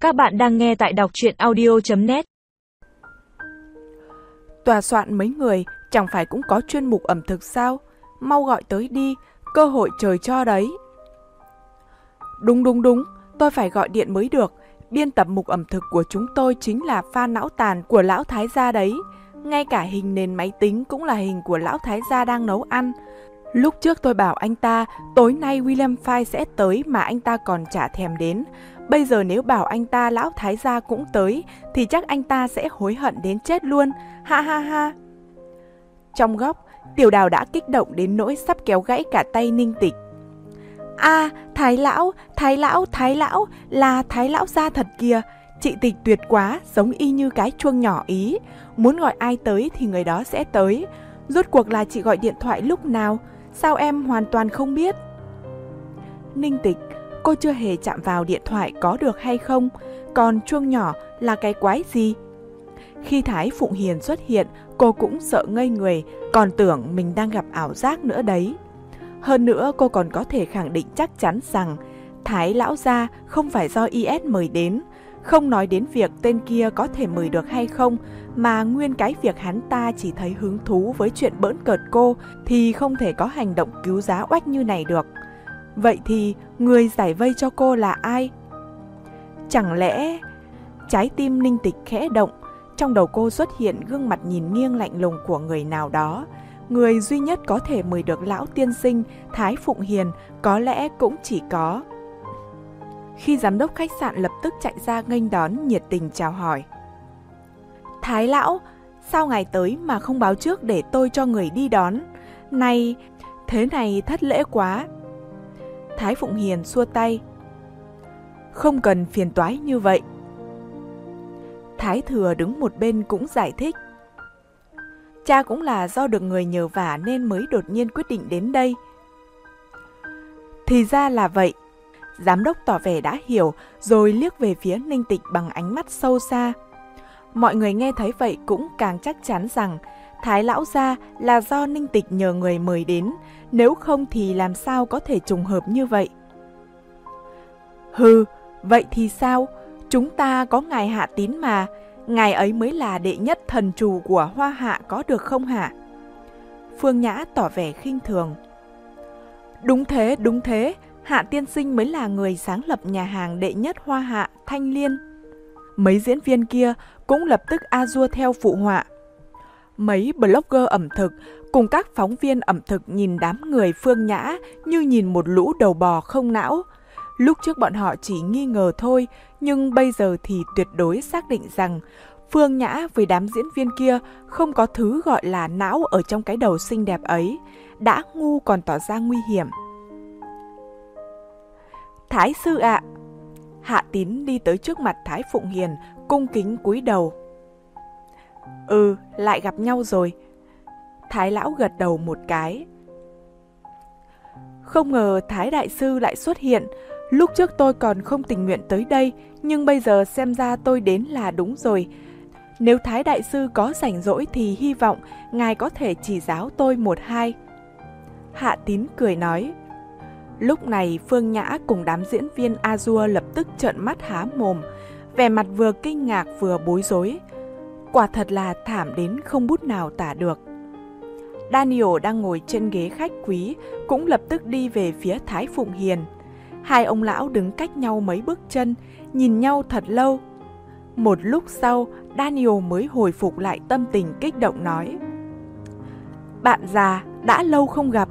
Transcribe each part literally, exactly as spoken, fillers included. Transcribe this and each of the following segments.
Các bạn đang nghe tại đọc truyện audio chấm net. Tòa soạn mấy người chẳng phải cũng có chuyên mục ẩm thực sao? Mau gọi tới đi, cơ hội trời cho đấy. Đúng đúng đúng, tôi phải gọi điện mới được. Biên tập mục ẩm thực của chúng tôi chính là fan não tàn của lão thái gia đấy. Ngay cả hình nền máy tính cũng là hình của lão thái gia đang nấu ăn. Lúc trước tôi bảo anh ta tối nay William Fay sẽ tới mà anh ta còn chả thèm đến. Bây giờ nếu bảo anh ta lão thái gia cũng tới thì chắc anh ta sẽ hối hận đến chết luôn. Ha ha ha. Trong góc, Tiểu Đào đã kích động đến nỗi sắp kéo gãy cả tay Ninh Tịch. À, Thái lão, Thái lão, Thái lão, là Thái lão gia thật kìa. Chị Tịch tuyệt quá, giống y như cái chuông nhỏ Ý. Muốn gọi ai tới thì người đó sẽ tới. Rốt cuộc là chị gọi điện thoại lúc nào? Sao em hoàn toàn không biết? Ninh Tịch, cô chưa hề chạm vào điện thoại có được hay không? Còn chuông nhỏ là cái quái gì? Khi Thái Phụng Hiền xuất hiện, cô cũng sợ ngây người, còn tưởng mình đang gặp ảo giác nữa đấy. Hơn nữa cô còn có thể khẳng định chắc chắn rằng Thái lão gia không phải do i ét mời đến. Không nói đến việc tên kia có thể mời được hay không, mà nguyên cái việc hắn ta chỉ thấy hứng thú với chuyện bỡn cợt cô thì không thể có hành động cứu giá oách như này được. Vậy thì người giải vây cho cô là ai? Chẳng lẽ... Trái tim Ninh Tịch khẽ động, trong đầu cô xuất hiện gương mặt nhìn nghiêng lạnh lùng của người nào đó. Người duy nhất có thể mời được lão tiên sinh Thái Phụng Hiền có lẽ cũng chỉ có... Khi giám đốc khách sạn lập tức chạy ra nghênh đón, nhiệt tình chào hỏi. Thái lão, sao ngài tới mà không báo trước để tôi cho người đi đón? Này, thế này thất lễ quá. Thái Phụng Hiền xua tay. Không cần phiền toái như vậy. Thái Thừa đứng một bên cũng giải thích. Cha cũng là do được người nhờ vả nên mới đột nhiên quyết định đến đây. Thì ra là vậy. Giám đốc tỏ vẻ đã hiểu, rồi liếc về phía Ninh Tịch bằng ánh mắt sâu xa. Mọi người nghe thấy vậy cũng càng chắc chắn rằng Thái lão gia là do Ninh Tịch nhờ người mời đến, nếu không thì làm sao có thể trùng hợp như vậy. Hừ, vậy thì sao? Chúng ta có ngài Hạ Tín mà, ngài ấy mới là đệ nhất thần trù của Hoa Hạ có được không hả? Phương Nhã tỏ vẻ khinh thường. Đúng thế, đúng thế. Hạ tiên sinh mới là người sáng lập nhà hàng đệ nhất Hoa Hạ, Thanh Liên. Mấy diễn viên kia cũng lập tức a dua theo phụ họa. Mấy blogger ẩm thực cùng các phóng viên ẩm thực nhìn đám người Phương Nhã như nhìn một lũ đầu bò không não. Lúc trước bọn họ chỉ nghi ngờ thôi, nhưng bây giờ thì tuyệt đối xác định rằng Phương Nhã với đám diễn viên kia không có thứ gọi là não ở trong cái đầu xinh đẹp ấy. Đã ngu còn tỏ ra nguy hiểm. Thái sư ạ! Hạ Tín đi tới trước mặt Thái Phụng Hiền, cung kính cúi đầu. Ừ, lại gặp nhau rồi. Thái lão gật đầu một cái. Không ngờ Thái đại sư lại xuất hiện. Lúc trước tôi còn không tình nguyện tới đây, nhưng bây giờ xem ra tôi đến là đúng rồi. Nếu Thái đại sư có rảnh rỗi thì hy vọng ngài có thể chỉ giáo tôi một hai. Hạ Tín cười nói. Lúc này Phương Nhã cùng đám diễn viên a dua lập tức trợn mắt há mồm, vẻ mặt vừa kinh ngạc vừa bối rối. Quả thật là thảm đến không bút nào tả được. Daniel đang ngồi trên ghế khách quý cũng lập tức đi về phía Thái Phụng Hiền. Hai ông lão đứng cách nhau mấy bước chân, nhìn nhau thật lâu. Một lúc sau, Daniel mới hồi phục lại tâm tình kích động nói. Bạn già, đã lâu không gặp.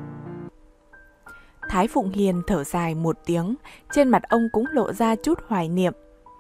Thái Phụng Hiền thở dài một tiếng, trên mặt ông cũng lộ ra chút hoài niệm.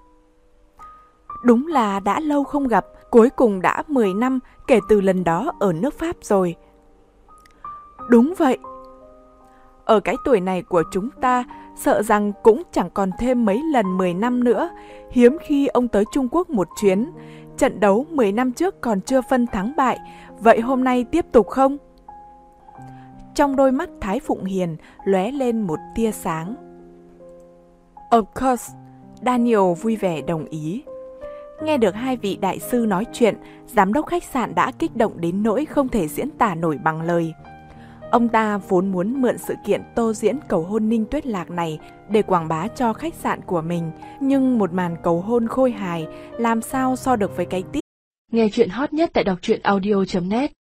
Đúng là đã lâu không gặp, cuối cùng đã mười năm kể từ lần đó ở nước Pháp rồi. Đúng vậy. Ở cái tuổi này của chúng ta, sợ rằng cũng chẳng còn thêm mấy lần mười năm nữa. Hiếm khi ông tới Trung Quốc một chuyến. Trận đấu mười năm trước còn chưa phân thắng bại, vậy hôm nay tiếp tục không? Trong đôi mắt Thái Phụng Hiền lóe lên một tia sáng. Of course, Daniel vui vẻ đồng ý. Nghe được hai vị đại sư nói chuyện, giám đốc khách sạn đã kích động đến nỗi không thể diễn tả nổi bằng lời. Ông ta vốn muốn mượn sự kiện tô diễn cầu hôn Ninh Tuyết Lạc này để quảng bá cho khách sạn của mình, nhưng một màn cầu hôn khôi hài làm sao so được với cái tít. Nghe chuyện hot nhất tại đọc truyện audio chấm net.